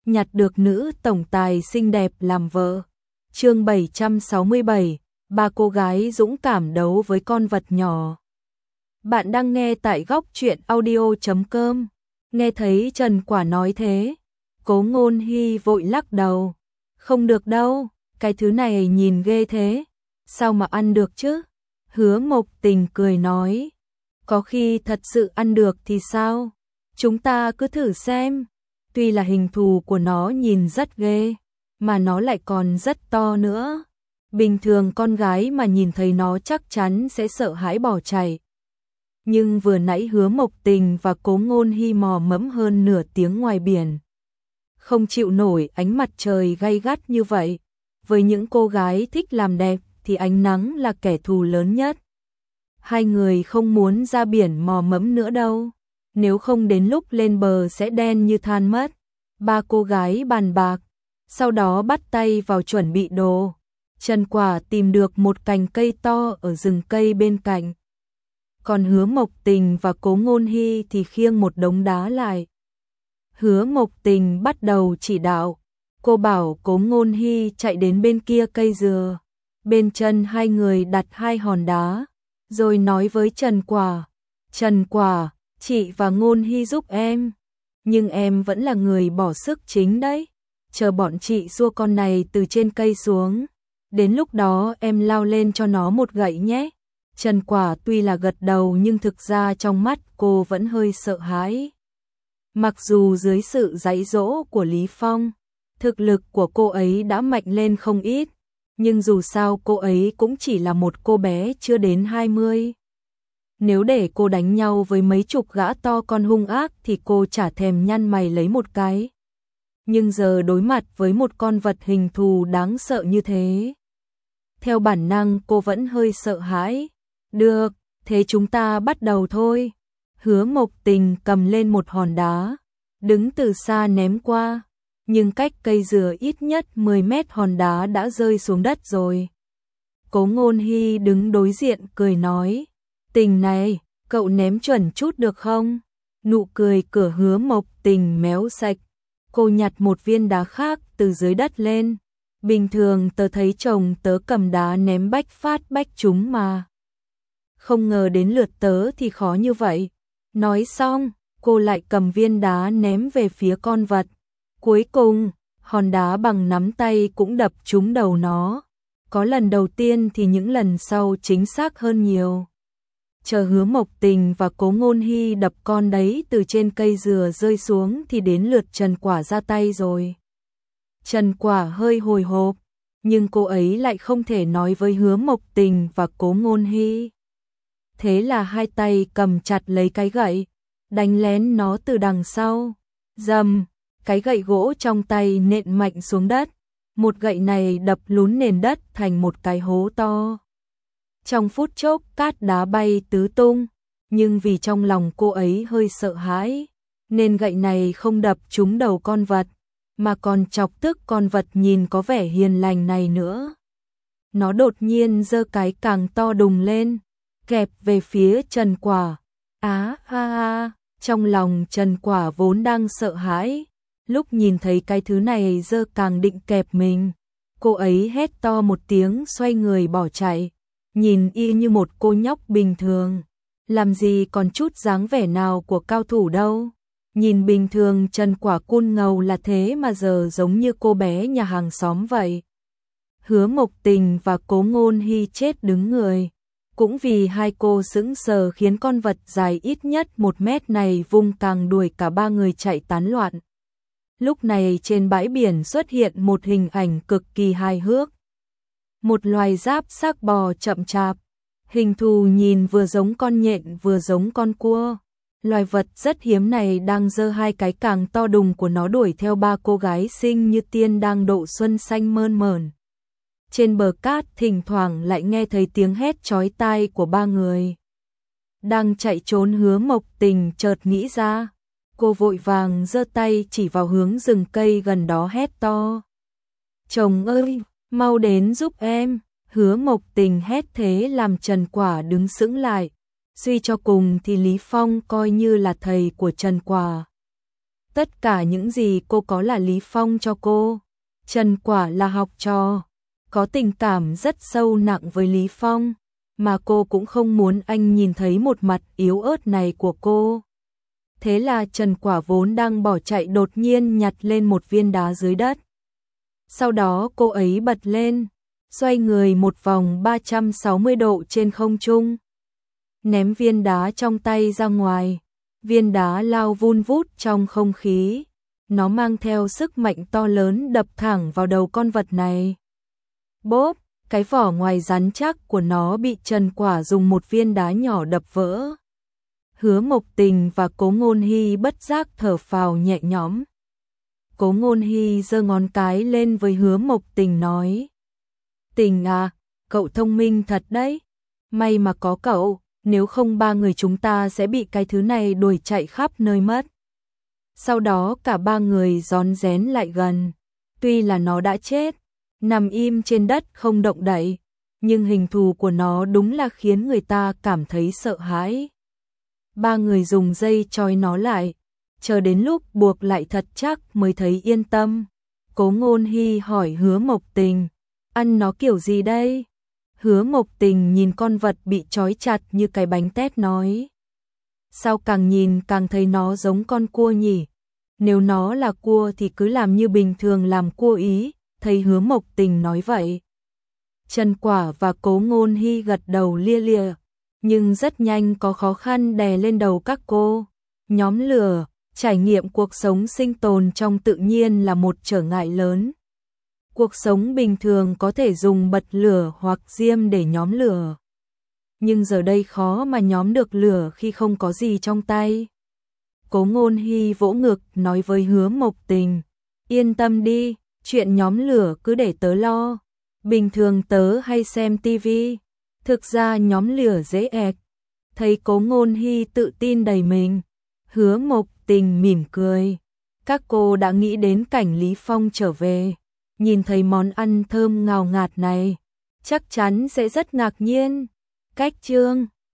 nhặt được nữ tổng tài xinh đẹp làm vợ. Chương 767, ba cô gái dũng cảm đấu với con vật nhỏ. Bạn đang nghe tại góc truyện audio.com. Nghe thấy Trần Quả nói thế, Cố Ngôn Hy vội lắc đầu. Không được đâu, cái thứ này nhìn ghê thế, sao mà ăn được chứ? Hứa Mộc Tình cười nói, có khi thật sự ăn được thì sao? Chúng ta cứ thử xem. Tuy là hình thù của nó nhìn rất ghê, mà nó lại còn rất to nữa. Bình thường con gái mà nhìn thấy nó chắc chắn sẽ sợ hãi bỏ chạy. Nhưng vừa nãy Hứa Mộc Tình và Cố Ngôn Hy mò mẫm hơn nửa tiếng ngoài biển. Không chịu nổi ánh mặt trời gay gắt như vậy. Với những cô gái thích làm đẹp thì ánh nắng là kẻ thù lớn nhất. Hai người không muốn ra biển mò mẫm nữa đâu. Nếu không đến lúc lên bờ sẽ đen như than mất. Ba cô gái bàn bạc, sau đó bắt tay vào chuẩn bị đồ. Trần Quả tìm được một cành cây to ở rừng cây bên cạnh. Còn Hứa Mộc Tình và Cố Ngôn Hy thì khiêng một đống đá lại. Hứa Mộc Tình bắt đầu chỉ đạo. Cô bảo Cố Ngôn Hy chạy đến bên kia cây dừa. Bên chân hai người đặt hai hòn đá. Rồi nói với Trần Quả, Trần Quả, chị và Ngôn Hy giúp em. Nhưng em vẫn là người bỏ sức chính đấy. Chờ bọn chị xua con này từ trên cây xuống. Đến lúc đó em lao lên cho nó một gậy nhé. Trần Quả tuy là gật đầu nhưng thực ra trong mắt cô vẫn hơi sợ hãi. Mặc dù dưới sự dạy dỗ của Lý Phong, thực lực của cô ấy đã mạnh lên không ít. Nhưng dù sao cô ấy cũng chỉ là một cô bé chưa đến 20. Nếu để cô đánh nhau với mấy chục gã to con hung ác thì cô chả thèm nhăn mày lấy một cái. Nhưng giờ đối mặt với một con vật hình thù đáng sợ như thế, theo bản năng cô vẫn hơi sợ hãi. Được, thế chúng ta bắt đầu thôi. Hứa Mộc Tình cầm lên một hòn đá, đứng từ xa ném qua. Nhưng cách cây dừa ít nhất 10 mét hòn đá đã rơi xuống đất rồi. Cố Ngôn Hy đứng đối diện cười nói, Tình này, cậu ném chuẩn chút được không? Nụ cười của Hứa Mộc Tình méo sạch. Cô nhặt một viên đá khác từ dưới đất lên. Bình thường tớ thấy chồng tớ cầm đá ném bách phát bách trúng mà. Không ngờ đến lượt tớ thì khó như vậy. Nói xong, cô lại cầm viên đá ném về phía con vật. Cuối cùng, hòn đá bằng nắm tay cũng đập trúng đầu nó. Có lần đầu tiên thì những lần sau chính xác hơn nhiều. Chờ Hứa Mộc Tình và Cố Ngôn Hy đập con đấy từ trên cây dừa rơi xuống thì đến lượt Trần Quả ra tay rồi. Trần Quả hơi hồi hộp, nhưng cô ấy lại không thể nói với Hứa Mộc Tình và Cố Ngôn Hy. Thế là hai tay cầm chặt lấy cái gậy, đánh lén nó từ đằng sau. Rầm, cái gậy gỗ trong tay nện mạnh xuống đất. Một gậy này đập lún nền đất thành một cái hố to. Trong phút chốc cát đá bay tứ tung, nhưng vì trong lòng cô ấy hơi sợ hãi, nên gậy này không đập trúng đầu con vật, mà còn chọc tức con vật nhìn có vẻ hiền lành này nữa. Nó đột nhiên giơ cái càng to đùng lên, kẹp về phía Trần Quả. Á ha ha, trong lòng Trần Quả vốn đang sợ hãi, lúc nhìn thấy cái thứ này giơ càng định kẹp mình, cô ấy hét to một tiếng xoay người bỏ chạy. Nhìn y như một cô nhóc bình thường, làm gì còn chút dáng vẻ nào của cao thủ đâu. Nhìn bình thường Trần Quả cun ngầu là thế mà giờ giống như cô bé nhà hàng xóm vậy. Hứa Mộc Tình và Cố Ngôn Hy chết đứng người. Cũng vì hai cô sững sờ khiến con vật dài ít nhất 1 mét này vung càng đuổi cả ba người chạy tán loạn. Lúc này trên bãi biển xuất hiện một hình ảnh cực kỳ hài hước. Một loài giáp xác bò chậm chạp, hình thù nhìn vừa giống con nhện vừa giống con cua. Loài vật rất hiếm này đang giơ hai cái càng to đùng của nó đuổi theo ba cô gái xinh như tiên đang độ xuân xanh mơn mởn. Trên bờ cát thỉnh thoảng lại nghe thấy tiếng hét chói tai của ba người đang chạy trốn. Hứa Mộc Tình chợt nghĩ ra, cô vội vàng giơ tay chỉ vào hướng rừng cây gần đó hét to, chồng ơi, mau đến giúp em. Hứa Mộc Tình hét thế làm Trần Quả đứng sững lại. Suy cho cùng thì Lý Phong coi như là thầy của Trần Quả. tất cả những gì cô có là Lý Phong cho cô. Trần quả là học trò, có tình cảm rất sâu nặng với Lý Phong, mà cô cũng không muốn anh nhìn thấy một mặt yếu ớt này của cô. Thế là Trần Quả vốn đang bỏ chạy đột nhiên nhặt lên một viên đá dưới đất. Sau đó cô ấy bật lên, xoay người một vòng 360 độ trên không trung, ném viên đá trong tay ra ngoài. Viên đá lao vun vút trong không khí, nó mang theo sức mạnh to lớn đập thẳng vào đầu con vật này. Bốp, cái vỏ ngoài rắn chắc của nó bị Trần Quả dùng một viên đá nhỏ đập vỡ. Hứa Mộc Tình và Cố Ngôn Hy bất giác thở phào nhẹ nhõm. Cố Ngôn Hy giơ ngón cái lên với Hứa Mộc Tình nói: Tình à, cậu thông minh thật đấy. May mà có cậu, nếu không ba người chúng ta sẽ bị cái thứ này đuổi chạy khắp nơi mất. Sau đó cả ba người rón rén lại gần. Tuy là nó đã chết, nằm im trên đất không động đậy, nhưng hình thù của nó đúng là khiến người ta cảm thấy sợ hãi. Ba người dùng dây trói nó lại, chờ đến lúc buộc lại thật chắc mới thấy yên tâm. Cố Ngôn Hy hỏi Hứa Mộc Tình: ăn nó kiểu gì đây? Hứa Mộc Tình nhìn con vật bị trói chặt như cái bánh tét nói: sao càng nhìn càng thấy nó giống con cua nhỉ? Nếu nó là cua thì cứ làm như bình thường làm cua ý. Thấy Hứa Mộc Tình nói vậy, Trần Quả và Cố Ngôn Hy gật đầu lia lịa, nhưng rất nhanh có khó khăn đè lên đầu các cô. Nhóm lửa, trải nghiệm cuộc sống sinh tồn trong tự nhiên là một trở ngại lớn. Cuộc sống bình thường có thể dùng bật lửa hoặc diêm để nhóm lửa, nhưng giờ đây khó mà nhóm được lửa khi không có gì trong tay. Cố Ngôn Hy vỗ ngực nói với Hứa Mộc Tình: yên tâm đi, chuyện nhóm lửa cứ để tớ lo. Bình thường tớ hay xem tivi, thực ra nhóm lửa dễ ẹc. Thấy Cố Ngôn Hy tự tin đầy mình, Hứa Mộc Tình mỉm cười. Các cô đã nghĩ đến cảnh Lý Phong trở về, nhìn thấy món ăn thơm ngào ngạt này, chắc chắn sẽ rất ngạc nhiên. Cách chương